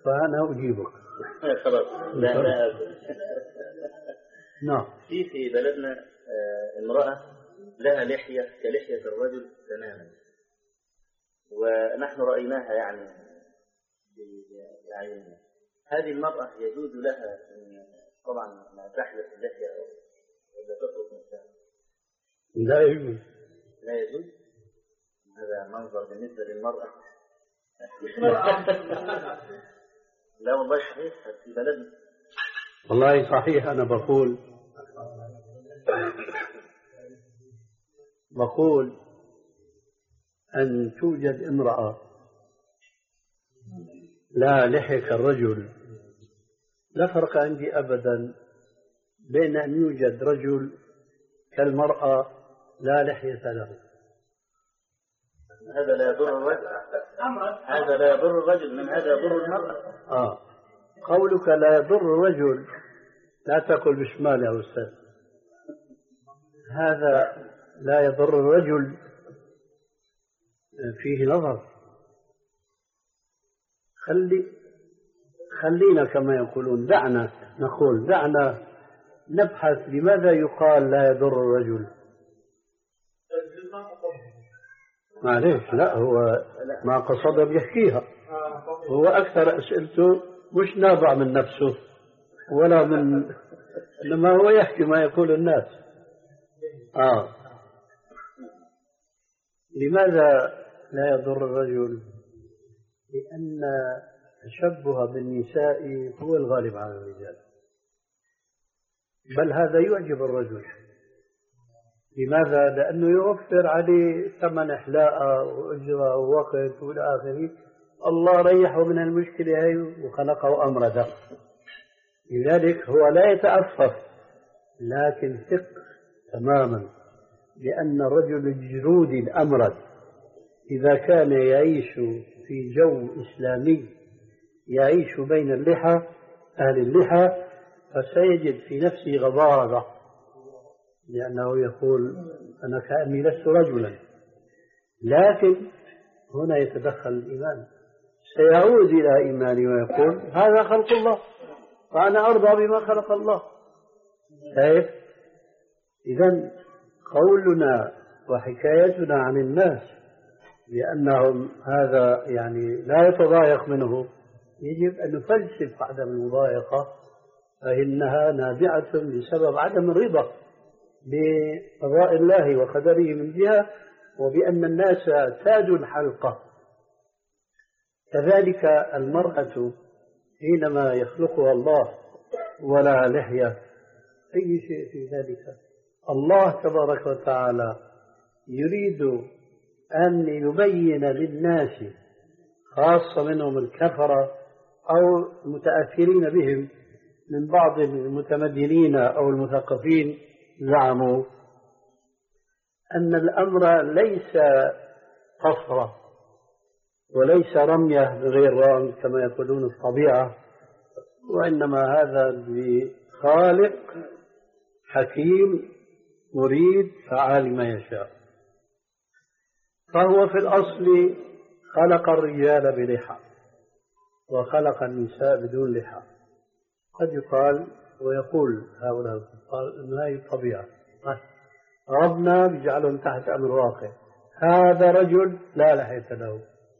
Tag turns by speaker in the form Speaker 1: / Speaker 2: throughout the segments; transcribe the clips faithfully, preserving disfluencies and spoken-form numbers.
Speaker 1: فأنا أجيبك.
Speaker 2: خلاص. لا لا.
Speaker 1: نعم.
Speaker 2: في في بلدنا امرأة لها لحية كلحية الرجل تماما، ونحن رأيناها يعني بعيننا. هذه المرأة يجوز لها طبعا ما تحلق اللحية ولا تترك نفسها؟
Speaker 1: لا يجوز.
Speaker 2: لا يجوز. هذا منظر بالنسبة للمرأة. لا والله صحيح في بلدنا.
Speaker 1: والله صحيح. أنا بقول بقول أن توجد امرأة لا لحية كالرجل، لا فرق عندي أبدا بين أن يوجد رجل كالمرأة لا لحية له.
Speaker 2: هذا لا يضر الرجل. هذا لا يضر الرجل، من هذا يضر المرأة.
Speaker 1: آه قولك لا يضر الرجل، لا تقل بشمال يا أستاذ. هذا لا يضر الرجل فيه نظر. خلي خلينا كما يقولون، دعنا نقول دعنا نبحث لماذا يقال لا يضر الرجل. معليش، لا هو ما قصد بيحكيها، هو أكثر أسئلته مش نابع من نفسه ولا من، إنما هو يحكي ما يقول الناس. آه لماذا لا يضر الرجل؟ لأن التشبه بالنساء هو الغالب على الرجال، بل هذا يعجب الرجل. لماذا؟ لأنه يوفر عليه ثمن إحلاء وأجرة ووقت والى آخره. الله ريحه من المشكلة هي وخلقه أمردا. لذلك هو لا يتأفف، لكن ثق تماما لأن الرجل الجرود الأمرد إذا كان يعيش في جو إسلامي يعيش بين اللحى أهل اللحى فسيجد في نفسه غضاضة، لأنه يقول أنا كأني لست رجلا. لكن هنا يتدخل الإيمان، سيعود إلى إيماني ويقول هذا خلق الله فأنا أرضى بما خلق الله. شايف؟ إذن قولنا وحكايتنا عن الناس لأنهم هذا يعني لا يتضايق منه، يجب أن نفلسف عدم المضايقة، فإنها نابعة بسبب عدم الرضا بقضاء الله وقدره من جهة، وبأن الناس تاج الحلقة. كذلك المرأة حينما يخلقها الله ولا لحية أي شيء في ذلك. الله تبارك وتعالى يريد أن يبين للناس خاصة منهم الكفرة أو المتأثرين بهم من بعض المتمدنين أو المثقفين، زعموا أن الأمر ليس قصرة وليس رمية بغير رام كما يقولون الطبيعة، وإنما هذا بخالق حكيم مريد فعال ما يشاء. فهو في الأصل خلق الرجال بلحى وخلق النساء بدون لحى. قد يقال ويقول هؤلاء الكفار أن هذه الطبيعة، ربنا بيجعلهم تحت أمر واقع. هذا رجل لا لحية له،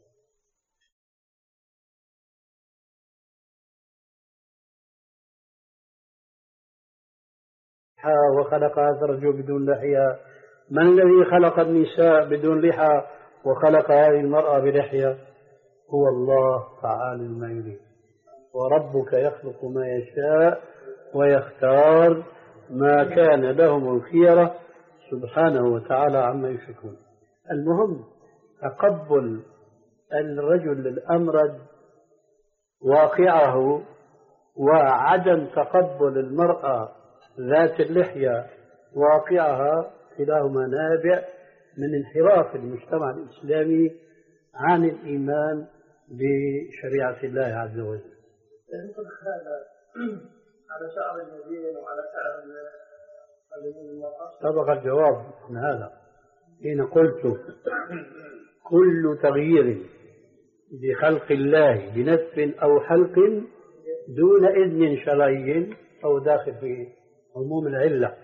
Speaker 1: وخلق هذا الرجل بدون لحية. من الذي خلق النساء بدون لحى وخلق هذه المرأة بلحية؟ هو الله تعالى ما يريد. وربك يخلق ما يشاء ويختار ما كان لهم الخيرة سبحانه وتعالى عما يشركون. المهم تقبل الرجل الأمرد واقعه وعدم تقبل المرأة ذات اللحية واقعها، كلاهما نابع من انحراف المجتمع الإسلامي عن الإيمان بشريعة الله عز وجل.
Speaker 3: هذا على شعر المدين وعلى شعر المرأة.
Speaker 1: سبق الجواب عن هذا حين قلت كل تغيير بخلق الله بنتف أو حلق دون إذن شرعي أو داخل في عموم العلة.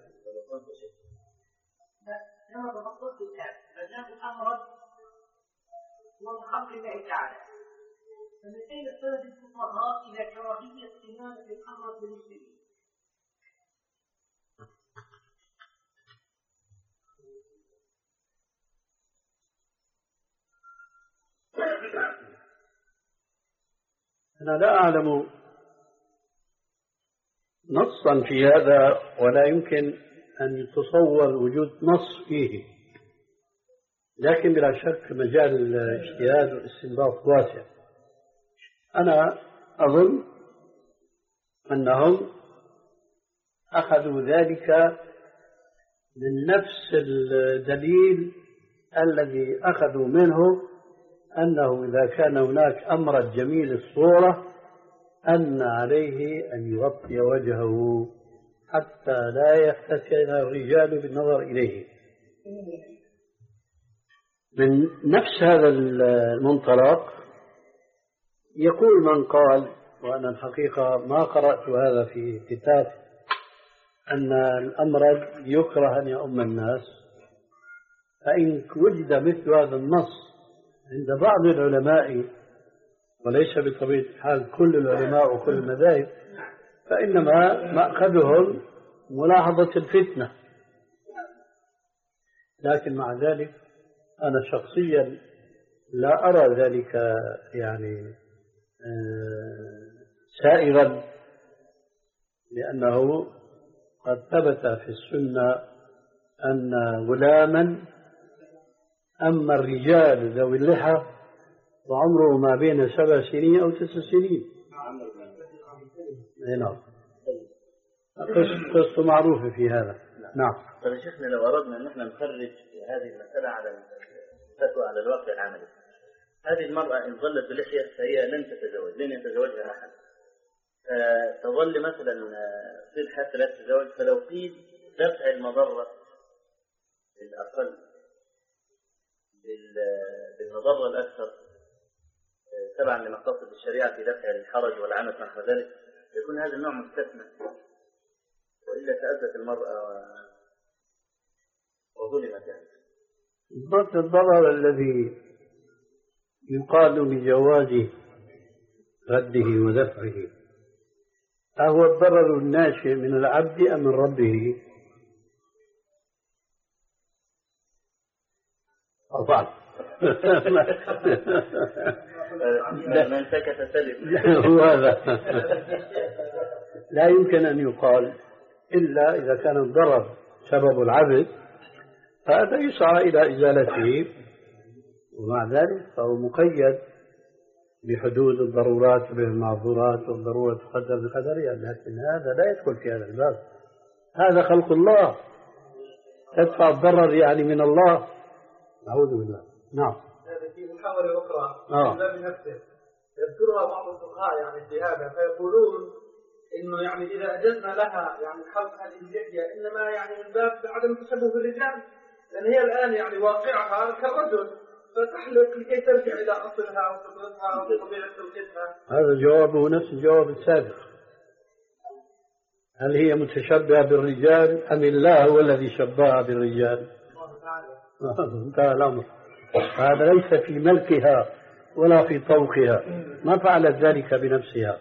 Speaker 4: كما تفضلت الآن مجال الأمر هو خلق الله تعالى، فمن أين استند الفقهاء إلى كراهية صيانة الأمر بالمسلمين؟
Speaker 1: أنا لا أعلم نصا في هذا، ولا يمكن أن يتصور وجود نص فيه، لكن بلا شك مجال الاجتهاد والاستنباط واسع. أنا أظن أنهم أخذوا ذلك من نفس الدليل الذي أخذوا منه، أنه إذا كان هناك أمر جميل الصورة أن عليه أن يغطي وجهه حتى لا يفتتن الرجال بالنظر إليه. من نفس هذا المنطلق يقول من قال، وأنا الحقيقة ما قرأت هذا في كتاب، أن الأمر يكره أن يؤم الناس، فإن وجد مثل هذا النص عند بعض العلماء، وليس بطبيعة الحال كل العلماء وكل المذاهب، فإنما مأخذهم ملاحظة الفتنة. لكن مع ذلك أنا شخصيا لا أرى ذلك يعني سائغا، لأنه قد ثبت في السنة أن غلاما أما الرجال ذوي اللحى وعمره ما بين سبع سنين أو تسع سنين. نعم، قصة معروفة في هذا. نعم.
Speaker 2: طيب يا شيخنا، لو أردنا أن احنا نخرج هذه المسألة على الفتوى على الواقع العملي، هذه المرأة إن ظلت بلحية فهي لن تتزوج، لن يتزوجها أحد، تظل مثلا تصير حتى لا تتزوج. فلو قيل دفع المضرة للأقل بالمضرة الأكثر تبعا لمقاصد الشريعة في دفع الحرج والعنف نحو ذلك، يكون هذا النوع مستثنى، وإلا تأذت المرأة وظلمت. يعني
Speaker 1: الضرر الذي يقال بجواز رده ودفعه أهو الضرر الناشئ من العبد أم من ربه؟ طبعا
Speaker 2: من سكت سلم.
Speaker 1: هو هذا لا يمكن أن يقال إلا إذا كان الضرر سبب العبد، فهذا يسعى إلى إزالته، ومع ذلك فهو مقيد بحدود الضرورات بالمعذورات، والضرورة تقدر بقدرها، لكن هذا لا يدخل في هذا الباب. هذا خلق الله، تدفع الضرر يعني من الله، نعوذ بالله. نعم.
Speaker 3: هذا في محاولة أخرى
Speaker 1: آه.
Speaker 3: في الباب نفسه يذكرها بعض الفقهاء يعني في هذا، فيقولون إنه يعني إذا أجزنا لها يعني حلق هذه اللحية إنما يعني من باب عدم التشبه بالرجال، لأن هي الآن يعني واقعها كالرجل، فتحلق لكي ترجع إلى أصلها وفطرتها وطبيعة خلقتها.
Speaker 1: هذا جوابه نفس الجواب السابق. هل هي متشبهة بالرجال أم الله هو الذي شبهها بالرجال؟ انتهى الأمر. هذا ليس في ملكها ولا في طوقها، ما فعلت ذلك بنفسها.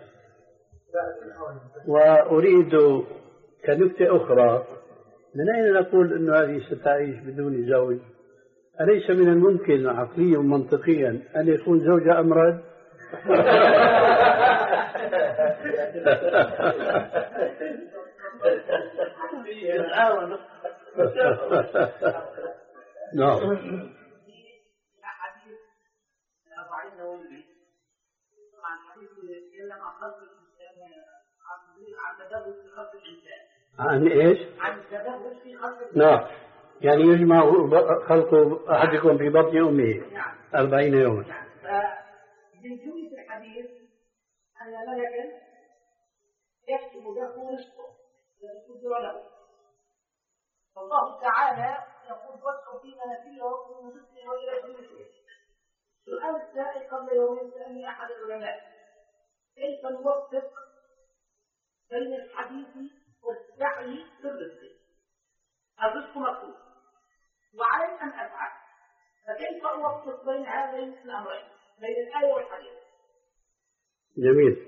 Speaker 1: وأريد كنكتة أخرى، من أين نقول أن هذه ستعيش بدون زوج؟ أليس من الممكن عقليا ومنطقيا أن يكون زوجها أمراض؟ نعم. عن ايش؟
Speaker 4: عن التدرج في خلق.
Speaker 1: نعم، يعني يجمع خلق احدكم في بطن امه أربعين يوما.
Speaker 4: نعم. من جملة الحديث أن ملكا يكتب له رزقه ويقدر له، فالله تعالى يقول واسعوا في منازله من رزقه وإلى جنته، سؤال السائل قبل يومين سألني أحد العلماء كيف نوفق بين الحديث والسعي في الرزق؟ الرزق مطلوب وعلي أن أسعى، فكيف أوفق بين هذين الأمرين، بين الآية والحديث؟
Speaker 1: جميل.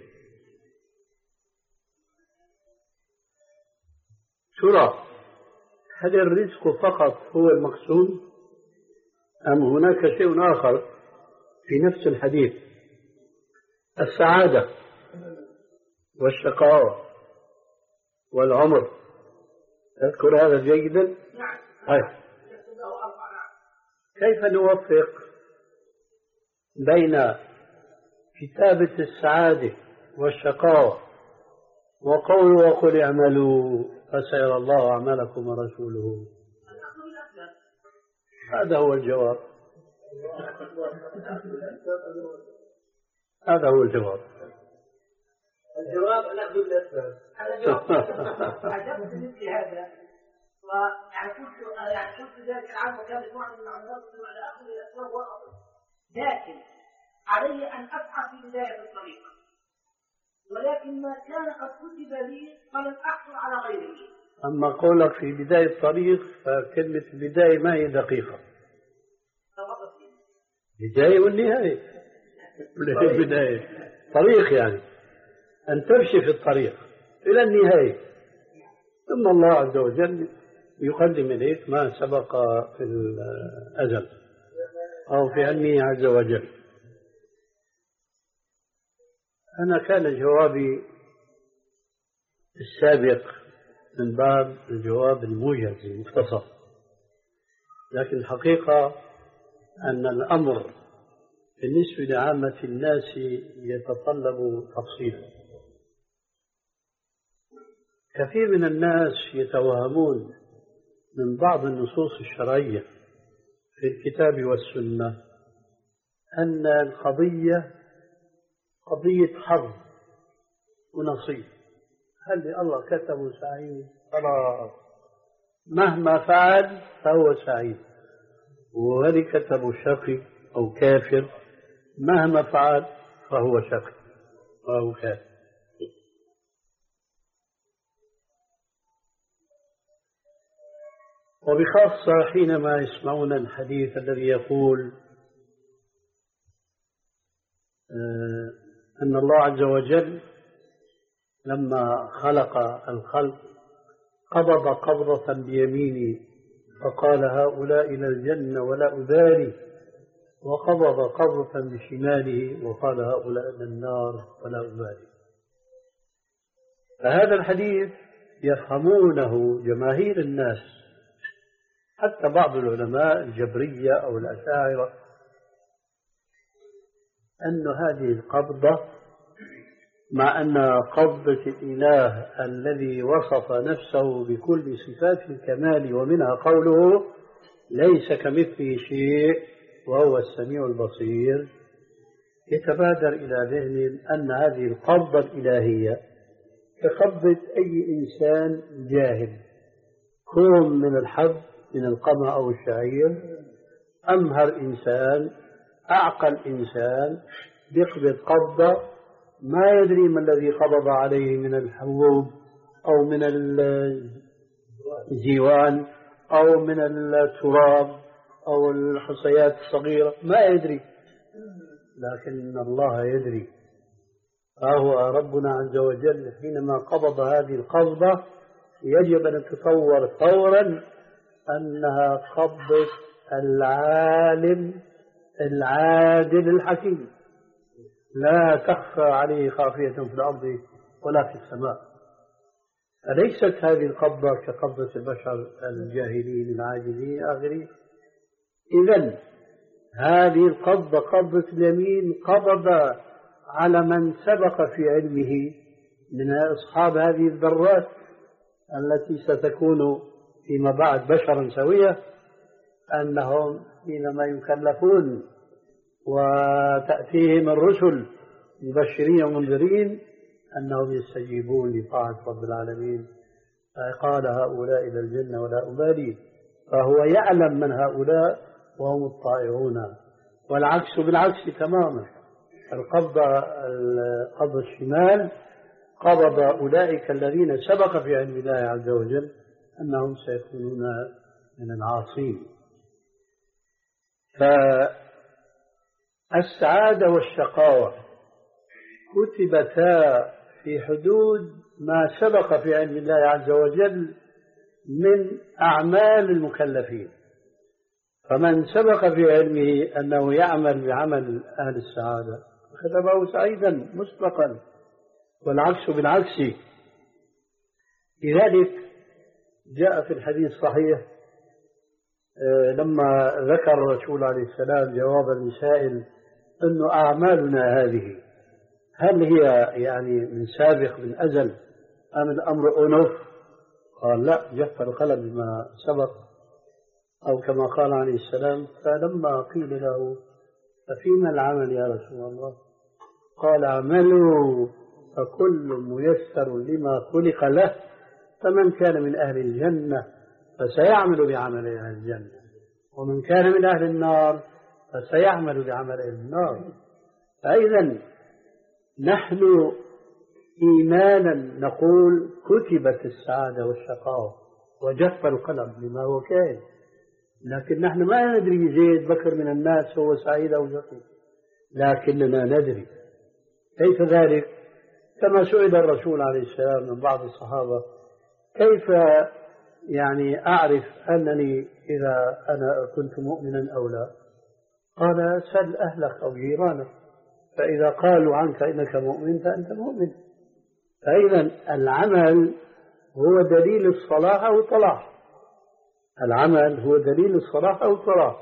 Speaker 1: ترى هل الرزق فقط هو المقصود أم هناك شيء آخر في نفس الحديث؟ السعادة والشقاوة والعمر، تذكر هذا جيدا؟
Speaker 4: نعم.
Speaker 1: طيب كيف نوفق بين كتابة السعادة والشقاوة وقول وقل اعملوا فسيرى الله أعمالكم ورسوله؟ هذا هو الجواب، هذا هو الجواب.
Speaker 3: الجواب نأخذ الأسباب.
Speaker 4: عجبت مثل هذا، ويعني قلت يعني قلت ذلك العام وكان واحد من العلماء على أخذ الأسباب والأصل، لكن علي أن أسعى في بداية الطريق، ولكن ما كان قد كتب لي فلن أحصل على غيره.
Speaker 1: أما قولك في بداية الطريق فكلمة البداية ما هي دقيقة، بداية والنهاية. البداية طريق يعني أن تمشي في الطريق إلى النهاية، ثم الله عز وجل يقدم إليك ما سبق في الأزل أو في علمه عز وجل. أنا كان جوابي السابق من باب الجواب الموجز المختصر، لكن الحقيقة أن الأمر بالنسبة لعامة الناس يتطلب تفصيلا. كثير من الناس يتوهمون من بعض النصوص الشرعية في الكتاب والسنة أن القضية قضية حظ ونصيب. هل الله كتبه سعيد خلاص مهما فعل فهو سعيد، وهل كتبه شقي أو كافر مهما فعل فهو شقي أو كافر. وبخاصة حينما يسمعون الحديث الذي يقول أن الله عز وجل لما خلق الخلق قبض قبضة بيمينه فقال هؤلاء إلى الجنة ولا أبالي، وقبض قبضة بشماله وقال هؤلاء إلى النار ولا أبالي. فهذا الحديث يفهمونه جماهير الناس، حتى بعض العلماء الجبرية أو الأشاعرة، أن هذه القبضة مع أن قبضة الإله الذي وصف نفسه بكل صفات الكمال ومنها قوله ليس كمثله شيء وهو السميع البصير، يتبادر إلى ذهن أن هذه القبضة الإلهية كقبضة أي إنسان جاهل، كوم من الحب من القمع أو الشعير، أمهر إنسان أعقل إنسان بيقبض قبضة ما يدري ما الذي قبض عليه من الحبوب أو من الجيوان أو من التراب أو الحصيات الصغيرة، ما يدري، لكن الله يدري. فهو ربنا عز وجل حينما قبض هذه القبضة يجب أن نتصور فورا أنها قبضة العالم العادل الحكيم، لا تخفى عليه خافية في الأرض ولا في السماء. أليست هذه القبضة كقبضة البشر الجاهلين العاجزين آخرين؟ إذن هذه القبضة قبضة اليمين قبض على من سبق في علمه من أصحاب هذه الذرات التي ستكون فيما بعد بشرا سوية، أنهم حينما يكلفون وتأتيهم الرسل مبشرين ومنذرين أنهم يستجيبون لطاعة رب العالمين، قال هؤلاء إلى الجنة ولا أبالي، فهو يعلم من هؤلاء وهم الطائعون والعكس بالعكس تماما. القبض القبض الشمال قبض أولئك الذين سبق في علم الله عز وجل أنهم سيكونون من العاصين. فالسعادة والشقاوة كتبتا في حدود ما سبق في علم الله عز وجل من أعمال المكلفين، فمن سبق في علمه أنه يعمل بعمل أهل السعادة كتبه سعيدا مسبقا، والعكس بالعكس. لذلك جاء في الحديث الصحيح لما ذكر الرسول عليه السلام جواب المسائل أن أعمالنا هذه هل هي يعني من سابق من أزل أم الأمر أنف؟ قال لا، جف القلم بما سبق، أو كما قال عليه السلام. فلما قيل له ففيما العمل يا رسول الله؟ قال اعملوا فكل ميسر لما خلق له، فمن كان من أهل الجنة فسيعمل بعمل أهل الجنة، ومن كان من أهل النار فسيعمل بعمل أهل النار. فإذا نحن إيمانا نقول كتبت السعادة والشقاوة وجف القلم بما هو كائن، لكن نحن ما ندري زيد بكر من الناس هو سعيد أو شقي، لكننا ندري. كيف ذلك؟ كما سئل الرسول عليه السلام من بعض الصحابة كيف يعني أعرف أنني إذا أنا كنت مؤمنا أو لا؟ قال سل أهلك أو جيرانك، فإذا قالوا عنك إنك مؤمن فأنت مؤمن. فإذا العمل هو دليل الصلاح أو الطلاح، العمل هو دليل الصلاح أو الطلاح.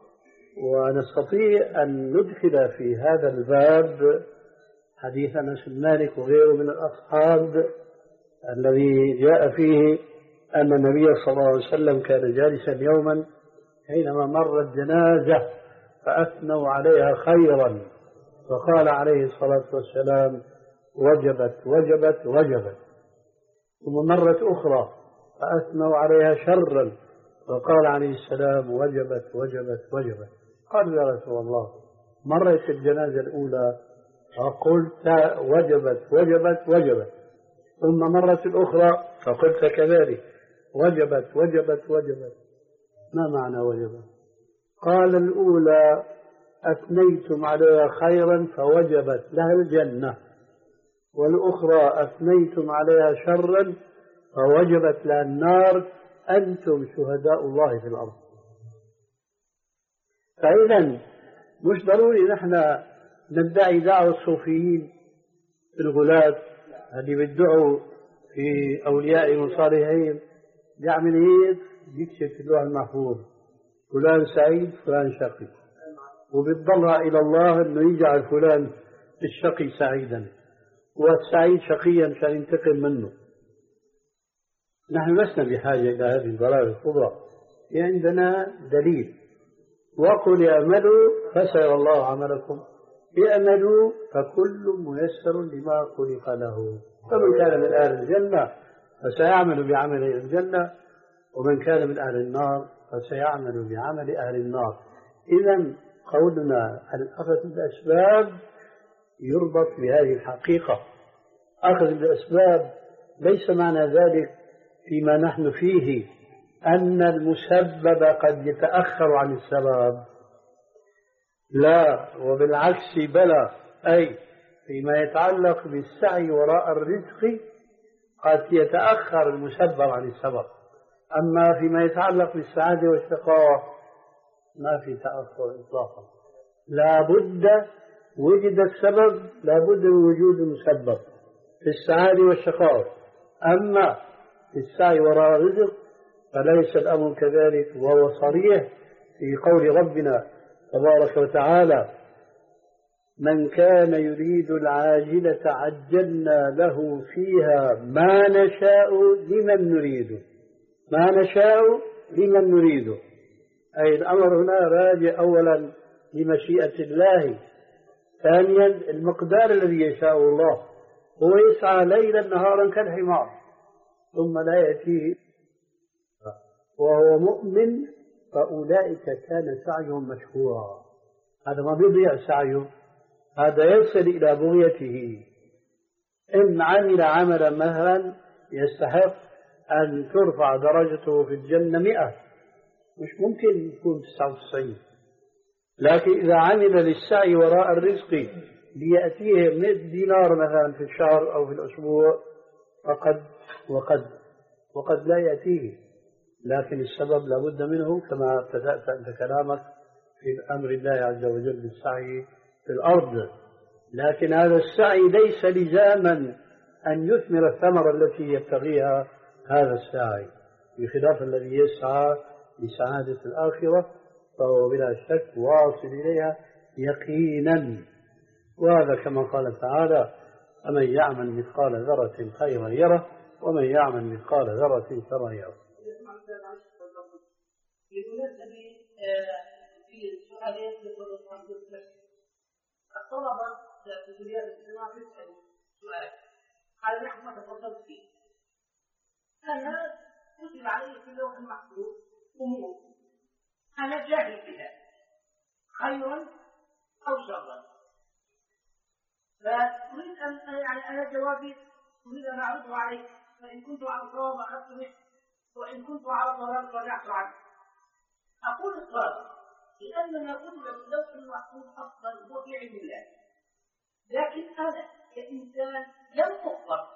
Speaker 1: ونستطيع أن ندخل في هذا الباب حديث أنس بن مالك وغيره من الأصحاب الذي جاء فيه أن النبي صلى الله عليه وسلم كان جالسا يوما حينما مرت جنازة فأثنوا عليها خيرا، فقال عليه الصلاة والسلام وجبت وجبت وجبت. ثم مرت أخرى فأثنوا عليها شرا، فقال عليه السلام وجبت وجبت وجبت. قال يا رسول الله مرت الجنازة الأولى فقلت وجبت وجبت وجبت، ثم مرت الأخرى فقلت كذلك وجبت وجبت وجبت، ما معنى وجبت؟ قال الأولى أثنيتم عليها خيرا فوجبت لها الجنة، والأخرى أثنيتم عليها شرا فوجبت لها النار، أنتم شهداء الله في الأرض. فإذا مش ضروري نحن ندعي دعوة الصوفيين في الغلاة اللي بيدعوا في أولياء وصالحين، يعمل هيك يكشف في اللوح المحفوظ فلان سعيد فلان شقي، وبيتضرع إلى الله أنه يجعل فلان الشقي سعيدا والسعيد شقيا عشان ينتقم منه. نحن لسنا بحاجة إلى هذه الضلال الكبرى، عندنا دليل وقل اعملوا فسيرى الله عملكم، اعملوا فكل ميسر لما خلق له، فمن كان من أهل الجنة فسيعمل بعمل أهل الجنة، ومن كان من أهل النار فسيعمل بعمل أهل النار. إذا قولنا الأخذ بالأسباب يربط بهذه الحقيقة. أخذ بالأسباب ليس معنى ذلك فيما نحن فيه أن المسبب قد يتأخر عن السبب، لا، وبالعكس بلى، أي فيما يتعلق بالسعي وراء الرزق قد يتأخر المسبب عن السبب، أما فيما يتعلق بالسعادة والشقاوة ما في تأخر إطلاقا، لا بد وجد السبب لا بد من وجود المسبب في السعادة والشقاوة. أما في السعي وراء الرزق فليس الأمر كذلك، وهو صريح في قول ربنا تبارك وتعالى من كان يريد العاجلة عجلنا له فيها ما نشاء لمن نريد، ما نشاء لمن نريد، أي الأمر هنا راجع أولا لمشيئة الله، ثانيا المقدار الذي يشاء الله، هو يسعى ليلا نهارا كالحمار ثم لا يأتيه وهو مؤمن فأولئك كان سعيهم مشكورا. هذا ما بيضيع سعيه، هذا يصل إلى بغيته. إن عمل عملا مثلا يستحق أن ترفع درجته في الجنة مئة، مش ممكن يكون تسعة وتسعين، لكن إذا عمل للسعي وراء الرزق ليأتيه مئة دينار مثلا في الشهر أو في الأسبوع فقد وقد وقد لا يأتيه، لكن السبب لابد منه كما ابتدأت أنت كلامك في أمر الله عز وجل بالسعي في الأرض. لكن هذا السعي ليس لزاما أن يثمر الثمرة التي يبتغيها هذا السعي، بخلاف الذي يسعى لسعادة الآخرة فهو بلا شك واصل إليها يقينا. وهذا كما قال تعالى: فمن يعمل مثقال ذرة خيرا يره ومن يعمل مثقال ذرة شرا يره.
Speaker 4: في سؤالين الطلبة في كليات الاجتماع يسألوا سؤال هذا نحن ما تفضلت فيه. أنا كتب علي في اللوح المحفوظ أمور أنا جاهل بها خيرا أو شرا، فأريد أن يعني أنا جوابي أريد أن أعرضه عليك، فإن كنت على صواب أخذت به وإن كنت على ضلال رجعت عنه. أقول الصواب لأن ما كتب في اللوح المحفوظ أصلا هو في علم الله، لكن أنا كإنسان لم أخبر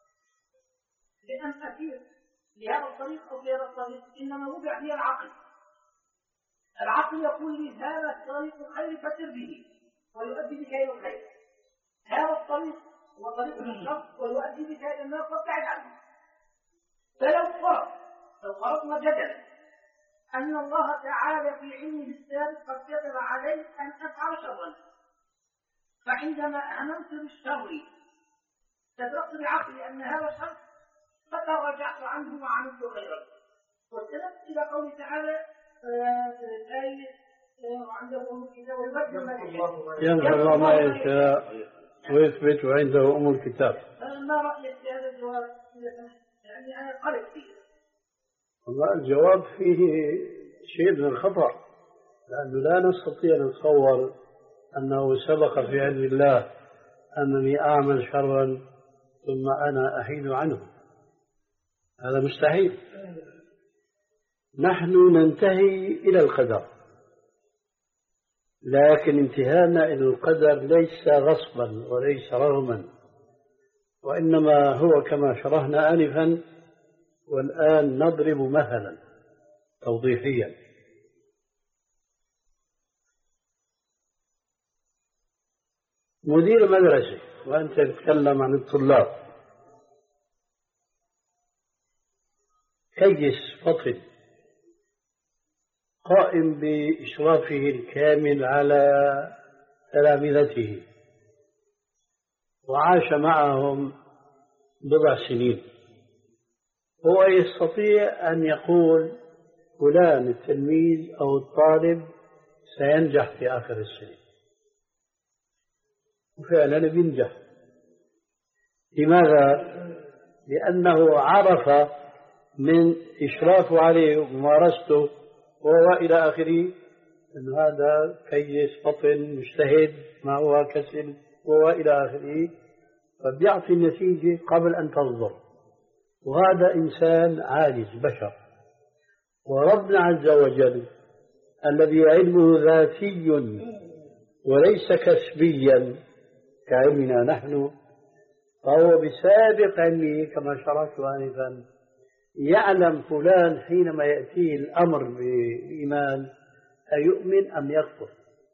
Speaker 4: بأن أسير لهذا الطريق أو لهذا الطريق، إنما وضع لي العقل. العقل يقول لي هذا الطريق الخير فسر به ويؤدي بك إلى الخير، هذا الطريق هو طريق الشر ويؤدي بك إلى النار فابتعد عنه. فلو فرض لو فرضنا جدلا أن الله تعالى في علمه السابق قد كتب علي أن أفعل شرا، فعندما أمنت بالشر صدقت بعقلي أن هذا شر فترجعت عنه وعملت خيرا، واستندت إلى قوله تعالى الآية وعنده أم الكتاب ويبدل ما يشاء
Speaker 1: ينزل ما يشاء ويثبت وعنده أم الكتاب.
Speaker 4: ما رأيك في هذا الجواب؟ يعني أنا قلت فيه.
Speaker 1: والله الجواب فيه شيء من الخطأ، لأنه لا نستطيع أن نتصور أنه سبق في علم الله أنني أعمل شرا ثم أنا أحيد عنه، هذا مستحيل. نحن ننتهي إلى القدر، لكن انتهانا إلى القدر ليس غصبا وليس رغما، وإنما هو كما شرحنا آنفا، والآن نضرب مثلا توضيحيا. مدير مدرسة وأنت تتكلم عن الطلاب، كيس فطن قائم بإشرافه الكامل على تلامذته وعاش معهم بضع سنين، هو يستطيع أن يقول فلان التلميذ أو الطالب سينجح في آخر السنة، وفعلا بينجح. لماذا؟ لأنه عرف من إشرافه عليه وممارسته وهو إلى آخره أن هذا كيس فطن مجتهد ما هو كسل وهو إلى آخره، فبيعطي النتيجة قبل أن تصدر. وهذا إنسان عاجز بشر، وربنا عز وجل الذي علمه ذاتي وليس كسبيا كعلمنا نحن، فهو بسابق علمه كما شرحت آنفا يعلم فلان حينما يأتيه الأمر بالإيمان أيؤمن أم يكفر،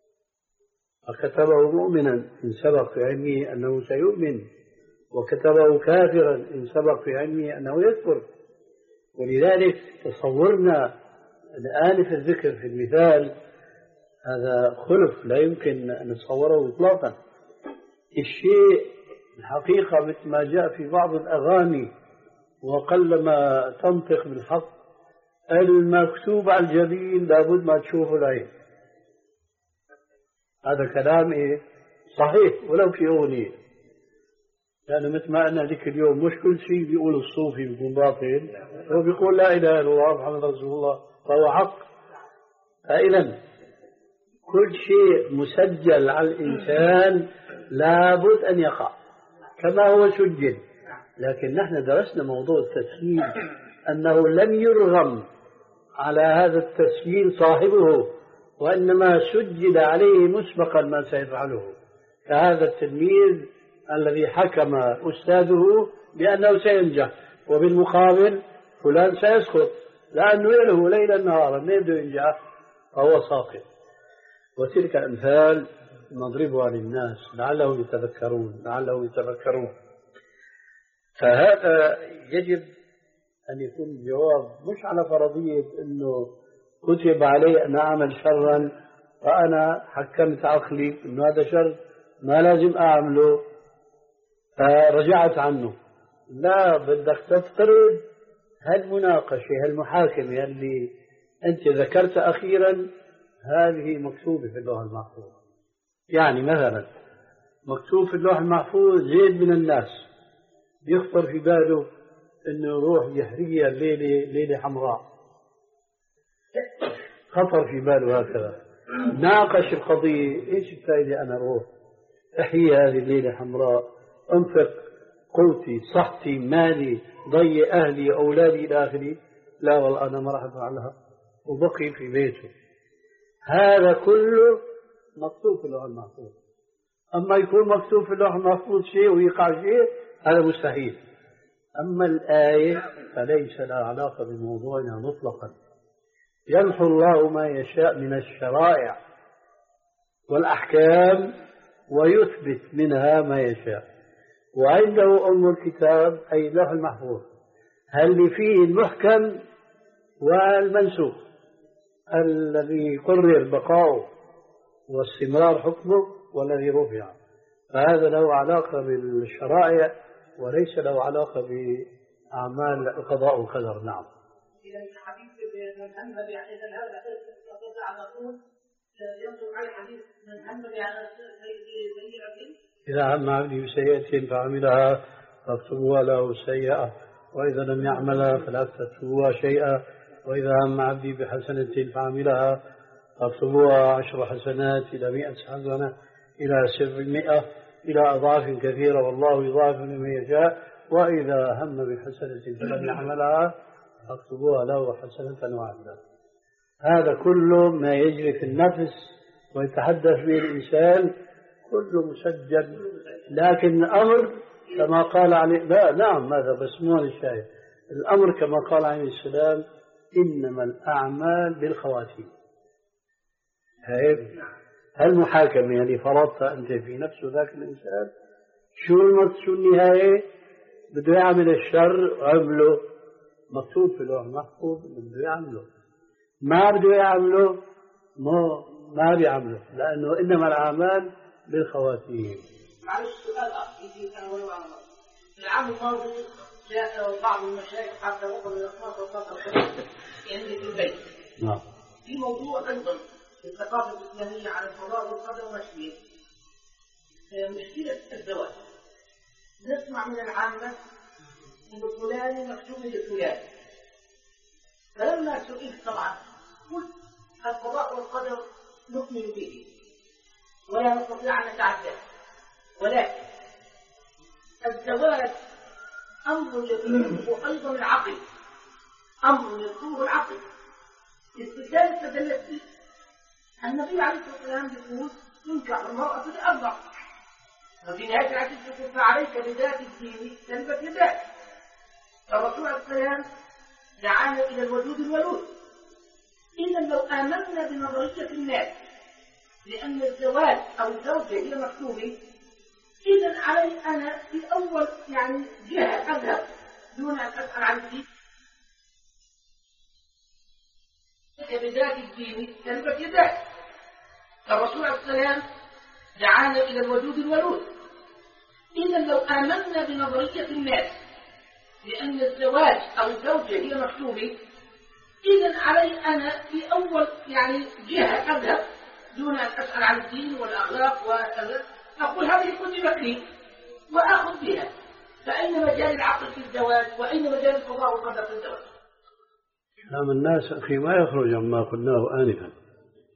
Speaker 1: فكتبه مؤمنا إن سبق في علمه أنه سيؤمن، وكتبه كافرا إن سبق في علمه أنه يكفر. ولذلك تصورنا الآن في الذكر في المثال هذا خلف لا يمكن أن نتصوره إطلاقا. الشيء الحقيقة مثل ما جاء في بعض الأغاني وقلما تنطق بالحق، المكتوب على الجبين لابد ما تشوفه العين. هذا كلام إيه؟ صحيح ولو في أغنية، لأنه مثل ما قلنا ذيك اليوم مش كل شيء بيقول الصوفي بيكون باطل، هو بيقول لا إله إلا الله محمد رسول الله فهو حق. فإذا كل شيء مسجل على الإنسان لابد أن يقع كما هو سجل. لكن نحن درسنا موضوع التسجيل أنه لم يرغم على هذا التسجيل صاحبه، وإنما سجل عليه مسبقا ما سيفعله، كهذا التلميذ الذي حكم أستاذه بأنه سينجح، وبالمقابل فلان سيسقط لأنه يلهو ليلا نهارا ما يبدو ينجح فهو ساقط. وتلك أمثال نضربها للناس لعلهم يتذكرون لعلهم يتذكرون فهذا يجب أن يكون الجواب مش على فرضية أنه كتب علي أن أعمل شرا وأنا حكمت عقلي أنه هذا شر ما لازم أعمله فرجعت عنه. لا، بدك تفترض هالمناقشة هالمحاكمة اللي أنت ذكرت أخيرا هذه مكتوبة في اللوح المحفوظ. يعني مثلا مكتوب في اللوح المحفوظ زيد من الناس يخطر في باله انه يروح يحرقها الليلة ليلة حمراء، خطر في باله هكذا، ناقش القضية، ايش الفائدة انا اروح احيي هذه الليلة حمراء، انفق قوتي صحتي مالي ضيع اهلي اولادي الى اخره؟ لا والله انا ما راح افعلها، وبقي في بيته. هذا كله مكتوب في اللوح المحفوظ. اما يكون مكتوب في اللوح المحفوظ شيء ويقع شيء هذا مستحيل. أما الآية فليس لها علاقة بموضوعنا مطلقا. يمحو الله ما يشاء من الشرائع والأحكام ويثبت منها ما يشاء. وعنده أم الكتاب أي اللوح المحفوظ اللي فيه المحكم والمنسوخ الذي قرر بقاؤه واستمرار حكمه والذي رفع، فهذا له علاقة بالشرائع وليس له علاقة بأعمال القضاء والقدر. نعم.
Speaker 4: إذا الحديث من هم إذا هذا نستطيع أن نقول ينظر على حديث من هم بسيئة
Speaker 1: إذا هم عبدي بسيئة فعملها فاكتبوها له سيئة، وإذا لم يعملها فلا تكتبوها شيئا، وإذا هم عبدي بحسنة فعملها فاكتبوها عشر حسنات إلى مئة حسنة إلى سبعمائة إلى أضعاف كثيرة والله يضاعف لمن يشاء، وإذا هم بحسنة فلم يعملها فاكتبوها له حسنة واحدة. هذا كله ما يجري في النفس ويتحدث به الإنسان كله مسجل. لكن الأمر كما قال عليه لا نعم ماذا بس مو الشاهد، الأمر كما قال عليه السلام إنما الأعمال بالخواتيم. هاي هالمحاكمة يعني فرضتها أنت في نفسه ذاك الإنسان شو شو النهاية؟ بده يعمل الشر عمله، مكتوب في اللوح المحفوظ بده يعمله، ما بده يعمله ما ما بيعمله، لأنه إنما الأعمال بالخواتيم.
Speaker 4: معلش سؤال أخي أنا ولا أعلم. العام الماضي جاء بعض المشايخ حتى وصل إلى اثناشر وثلاثة عشر يعني في البيت.
Speaker 1: نعم.
Speaker 4: في موضوع أيضا الثقافة الإسلامية على القضاء والقدر والمشيئة. مشكلة الزواج. نسمع من العامة إن فلان مكتوب لفلان. فلما سئلت طبعا قلت القضاء والقدر نؤمن به ولا نستطيع أن نتعداه، ولكن الزواج أمر يطلبه أيضا العقل، أمر يطلبه العقل. استدلال استدلت به النبي عليه الصلاة والسلام يقول تنكح المرأة لأربع، وفي نهاية الحديث يقول فعليك بذات الدين تلبت يداك. الرسول عليه السلام دعانا إلى الوجود الولود. إذا لو آمنا بنظرية الناس لأن الزواج أو الزوجة هي مكتوبة، إذا علي أنا في أول يعني جهة أذهب دون أن أسأل عن الدين بذات الدين تلبت يداك. الرسول عليه السلام دعانا إلى الوجود الولود. إذا لو آمنا بنظرية الناس لأن الزواج أو الزوجة هي مكتوبة، إذا علي أنا في أول يعني جهة أذهب دون أن أسأل عن الدين والأخلاق وكذا، أقول هذه كتبت لي وأخذ بها. فأين مجال العقل في الزواج وأين مجال القضاء والقدر في الزواج؟
Speaker 1: كلام الناس أخي ما يخرج عما قلناه آنفا،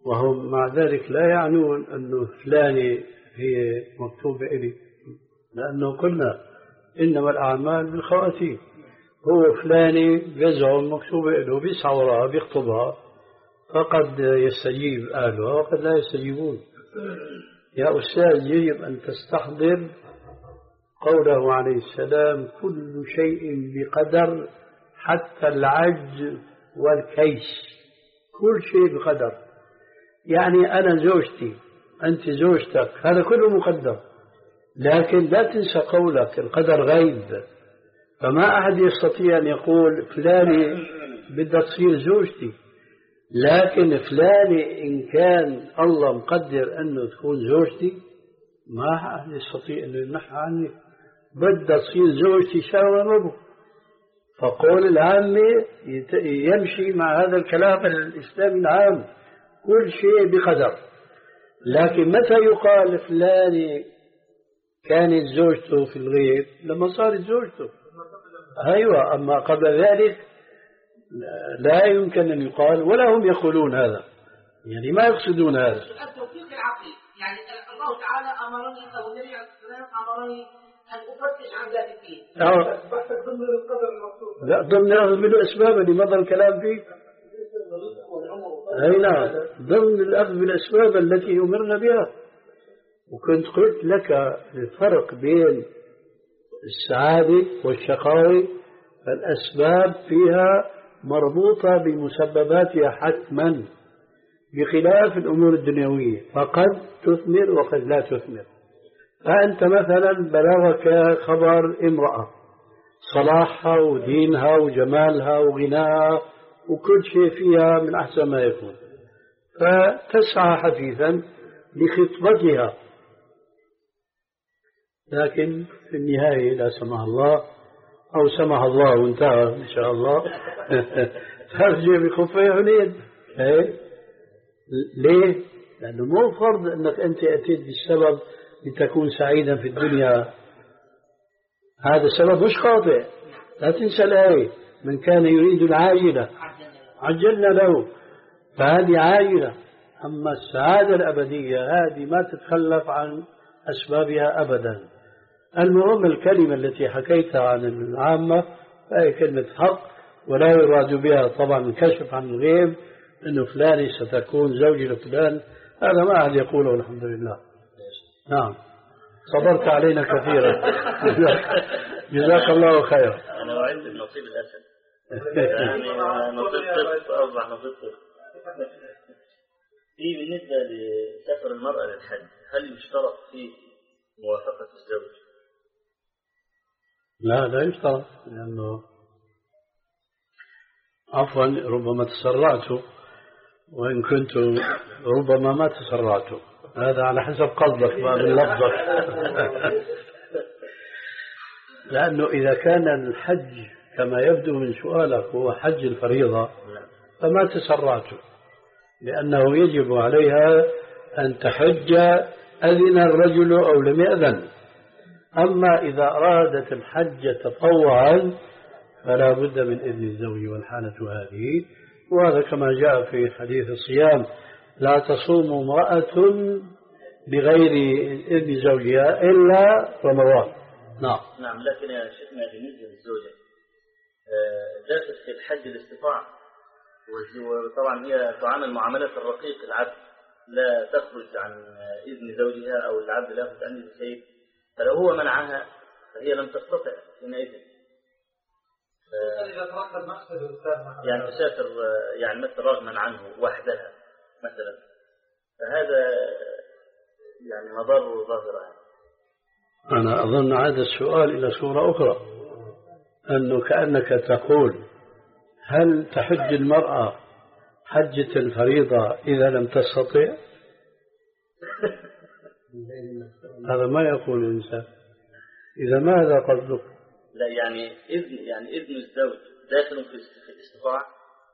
Speaker 1: وهم مع ذلك لا يعنون أنه فلانة هي مكتوبة إلي، لأنه قلنا إنما الأعمال بالخواتيم. هو فلانة بيزعم مكتوبة له، بيسعى وراها بيخطبها، فقد يستجيب أهلها وقد لا يستجيبون. يا أستاذ يجب أن تستحضر قوله عليه السلام: كل شيء بقدر حتى العجز والكيس، كل شيء بقدر. يعني أنا زوجتي، أنت زوجتك، هذا كله مقدر، لكن لا تنسى قولك القدر غيب. فما أحد يستطيع أن يقول فلانة بدها تصير زوجتي، لكن فلانة إن كان الله مقدر أنه تكون زوجتي ما أحد يستطيع أنه يمنحها عني، بدها تصير زوجتي شاور ربه. فقول العامة يمشي مع هذا الكلام الإسلامي العام، كل شيء بقدر. لكن متى يقال فلانة كانت زوجته في الغيب؟ لما صارت زوجته. أيوة، أما قبل ذلك لا يمكن أن يقال، ولا هم يقولون هذا، يعني ما يقصدون هذا.
Speaker 4: التوفيق العقلي، يعني الله تعالى أمرني أو النبي عليه السلام أمرني أن أفتش عن ذات الدين.
Speaker 3: ضمن القدر المقصود.
Speaker 1: لا، ضمن الأخذ بالأسباب اللي مضى الكلام فيه. أي نعم، ضمن الأخذ بالأسباب التي أمرنا بها. وكنت قلت لك الفرق بين السعادة والشقاوة، الأسباب فيها مربوطة بمسبباتها حتما، بخلاف الأمور الدنيوية فقد تثمر وقد لا تثمر. فأنت مثلا بلغك خبر امرأة صلاحها ودينها وجمالها وغناها وكل شيء فيها من أحسن ما يكون، فتسعى حثيثا لخطبتها، لكن في النهاية لا سمح الله أو سمح الله وانتهى إن شاء الله ترجع بخفية عنيد. ليه؟ لأنه مو فرض أنك أنت أتيت بالسبب لتكون سعيدا في الدنيا، هذا السبب مش قاطع. لا تنسى الآية: من كان يريد العاجلة عجلنا له، فهذه عاجلة. أما السعادة الأبدية هذه ما تتخلف عن أسبابها أبدا. المهم الكلمة التي حكيتها عن العامة فهي كلمة حق، ولا يراد بها طبعا الكشف عن الغيب أنه فلان ستكون زوجي لفلان، هذا ما أحد يقوله الحمد لله. نعم، صبرت علينا كثيرا. جزاك الله خيرا.
Speaker 2: أنا وعدت بنصيب الأسد، يعني نصيب طفل أصبح نصيب طفل. في بالنسبة لسفر المرأة للحج، هل يشترط فيه موافقة الزوج؟
Speaker 1: لا، لا يشترط، لأنه عفوا ربما تسرعت، وإن كنت ربما ما تسرعت، هذا على حسب قصدك ما من لفظك. لأنه إذا كان الحج كما يبدو من سؤالك هو حج الفريضة فما تسرعت، لأنه يجب عليها أن تحج أذن الرجل أو لم يأذن. أما إذا أرادت الحج تطوعا فلا بد من إذن الزوج، والحالة هذه، وهذا كما جاء في حديث الصيام: لا تصوم امرأة بغير إذن زوجها إلا رمضان. نعم
Speaker 2: نعم. لكن يا شيخنا بالنسبة للزوجة داخل في الحج الاستطاعة، وطبعا هي تعامل معاملة الرقيق العبد، لا تخرج عن إذن زوجها أو العبد لا يخرج عن إذن السيد، فلو هو منعها فهي لم تستطع حينئذ.
Speaker 3: إذا ترتب مقصد الأستاذ
Speaker 2: يعني تسافر يعني مثل رغما عنه وحدها مثلا، فهذا يعني مضر ظاهرة.
Speaker 1: أنا أظن هذا السؤال إلى صورة أخرى، أنه كأنك تقول: هل تحج المرأة حجة الفريضة إذا لم تستطع؟ هذا ما يقول الإنسان. إذا ماذا قصدك؟
Speaker 2: لا، يعني إذن يعني إذن الزوج داخل في الاستطاعة.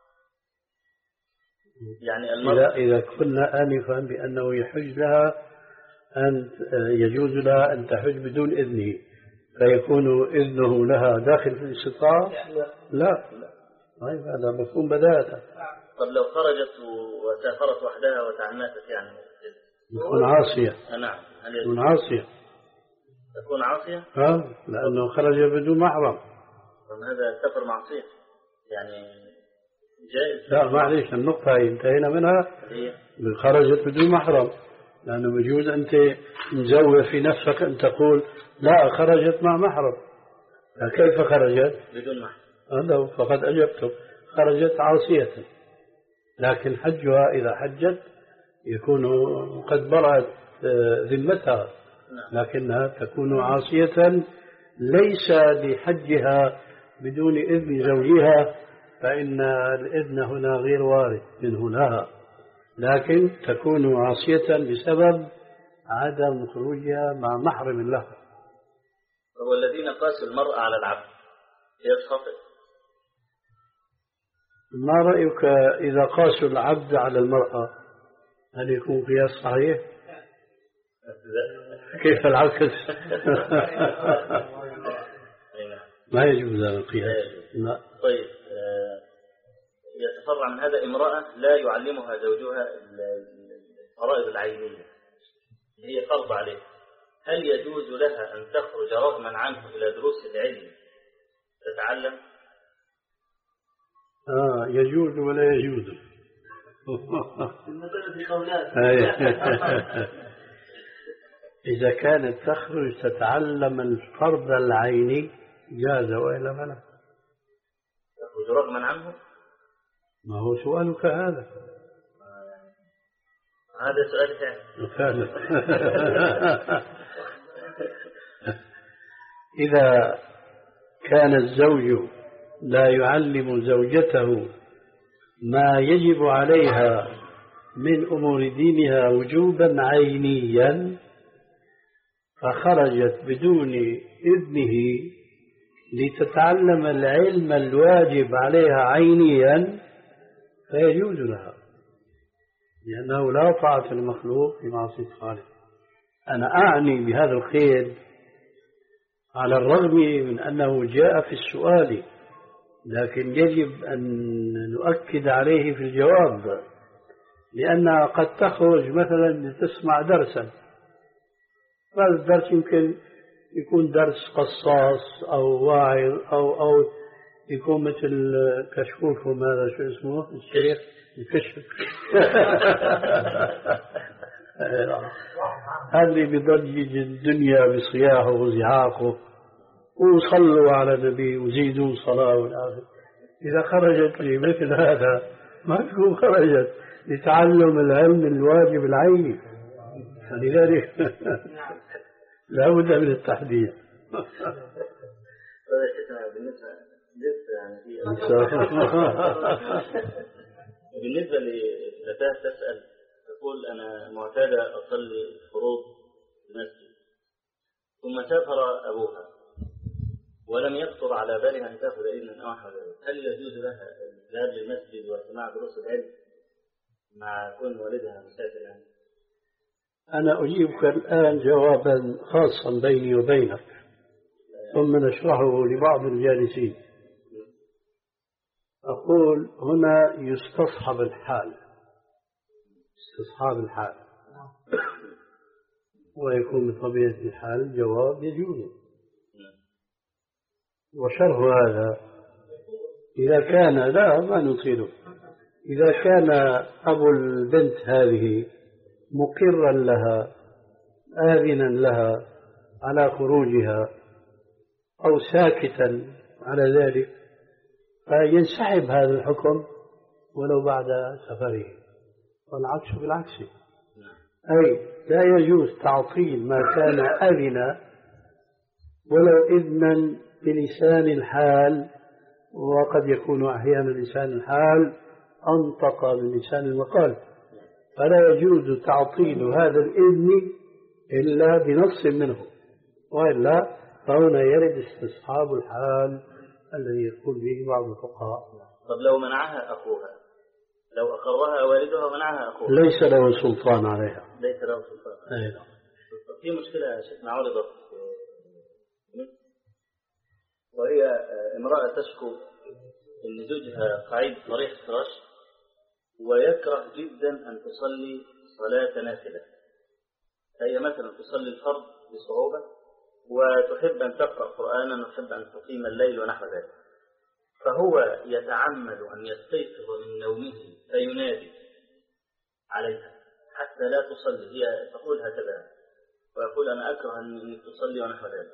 Speaker 2: يعني
Speaker 1: إذا إذا كنا آنفا بأنه يحج لها أن يجوز لها أن تحج بدون إذنه، فيكون إذنه لها داخل في الاستطاعة؟ لا. طيب هذا مفهوم بداهة.
Speaker 2: طب لو خرجت وسافرت وحدها وتعنتت يعني
Speaker 1: تكون عاصية.
Speaker 2: نعم. هل
Speaker 1: تكون عاصية.
Speaker 2: تكون عاصية؟
Speaker 1: اه لأنه خرج بدون محرم.
Speaker 2: هذا سفر معصية يعني جائز.
Speaker 1: لا معليش النقطة هي انتهينا منها.
Speaker 2: هي
Speaker 1: خرجت بدون محرم، لأنه بجوز أنت مزوّر في نفسك أن تقول لا خرجت مع محرم. كيف خرجت؟
Speaker 2: بدون محرم.
Speaker 1: هذا فقد أجبتم، خرجت عاصية، لكن حجها إذا حجت يكون قد برأت ذمتها، لكنها تكون عاصية ليس لحجها بدون إذن زوجها، فإن الإذن هنا غير وارد منه لها، لكن تكون عاصية بسبب عدم خروجها مع محرم لها.
Speaker 2: والذين قاسوا المرأة على العبد قياس خاطئ.
Speaker 1: ما رأيك إذا قاسوا العبد على المرأة هل يكون قياس صحيح؟ كيف العكس؟ ما يجوز هذا القياس. لا.
Speaker 2: طيب يتفرع من هذا امرأة لا يعلمها زوجها الفرائض العينية، هي فرض عليه، هل يجوز لها أن تخرج رغما عنه إلى دروس العلم تتعلم؟
Speaker 1: آه يجوز ولا يجوز. إذا كانت تخرج تتعلم الفرض العيني جاز وإلا فلا.
Speaker 2: تخرج رغما عنه؟
Speaker 1: ما هو سؤالك هذا؟
Speaker 2: هذا سؤال ثاني.
Speaker 1: إذا كان الزوج لا يعلم زوجته ما يجب عليها من أمور دينها وجوبا عينيا فخرجت بدون إذنه لتتعلم العلم الواجب عليها عينيا فيجوز لها، لأنه لا طاعة المخلوق في معصية الخالق. أنا أعني بهذا الخير على الرغم من أنه جاء في السؤال، لكن يجب أن نؤكد عليه في الجواب، لأنها قد تخرج مثلا لتسمع درسا، هذا الدرس يمكن يكون درس قصاص أو واعظ أو أو يكون مثل كشكولكم هذا شو اسمه الشيخ الكشف هذا بضجيج الدنيا بصياحه وزعاقه وصلوا على النبي وزيدوا صلاة والآخر. إذا خرجت لمثل هذا ما تكون خرجت لتعلم العلم الواجب العيني، فلذلك لا بد من التحديد.
Speaker 2: بالنسبة لفتاة تسأل تقول أنا معتادة أصلي الفروض في المسجد، ثم سافر أبوها ولم يخطر على بالها أن تأخذ إذنا أو أحد، هل يجوز لها الذهاب للمسجد وسماع دروس العلم مع كون والدها مسافرا؟
Speaker 1: أنا أجيبك الآن جوابا خاصا بيني وبينك ثم نشرحه لبعض الجالسين. أقول هنا يستصحب الحال، استصحاب الحال، ويكون بطبيعة الحال الجواب يجوز. وشرح هذا إذا كان لا ما نطيله، إذا كان أبو البنت هذه مقرا لها آذنا لها على خروجها أو ساكتا على ذلك فينسحب هذا الحكم ولو بعد سفره، والعكس بالعكس، أي لا يجوز تعطيل ما كان أذن ولو إذنا بلسان الحال، وقد يكون أحيانا لسان الحال أنطق من لسان المقال، فلا يجوز تعطيل هذا الإذن إلا بنص منه، وإلا فهنا يرد استصحاب الحال الذي يقول به بعض الفقهاء.
Speaker 2: طب لو منعها أخوها، لو أقرها والدها ومنعها أخوها
Speaker 1: ليس له سلطان عليها.
Speaker 2: ليس له سلطان.
Speaker 1: أيضا
Speaker 2: في مشكلة شفنا عرضت وهي امرأة تشكو إن زوجها قعيد صريح الفراش ويكره جدا أن تصلي صلاة نافلة، فهي مثلا تصلي الفرض بصعوبة وتحب أن تقرأ قرآنا وتحب أن تقيم الليل ونحو ذلك، فهو يتعمد أن يستيقظ من نومه فينادي عليها حتى لا تصلي، هي تقول هكذا ويقول أنا أكره أن تصلي ونحو ذلك،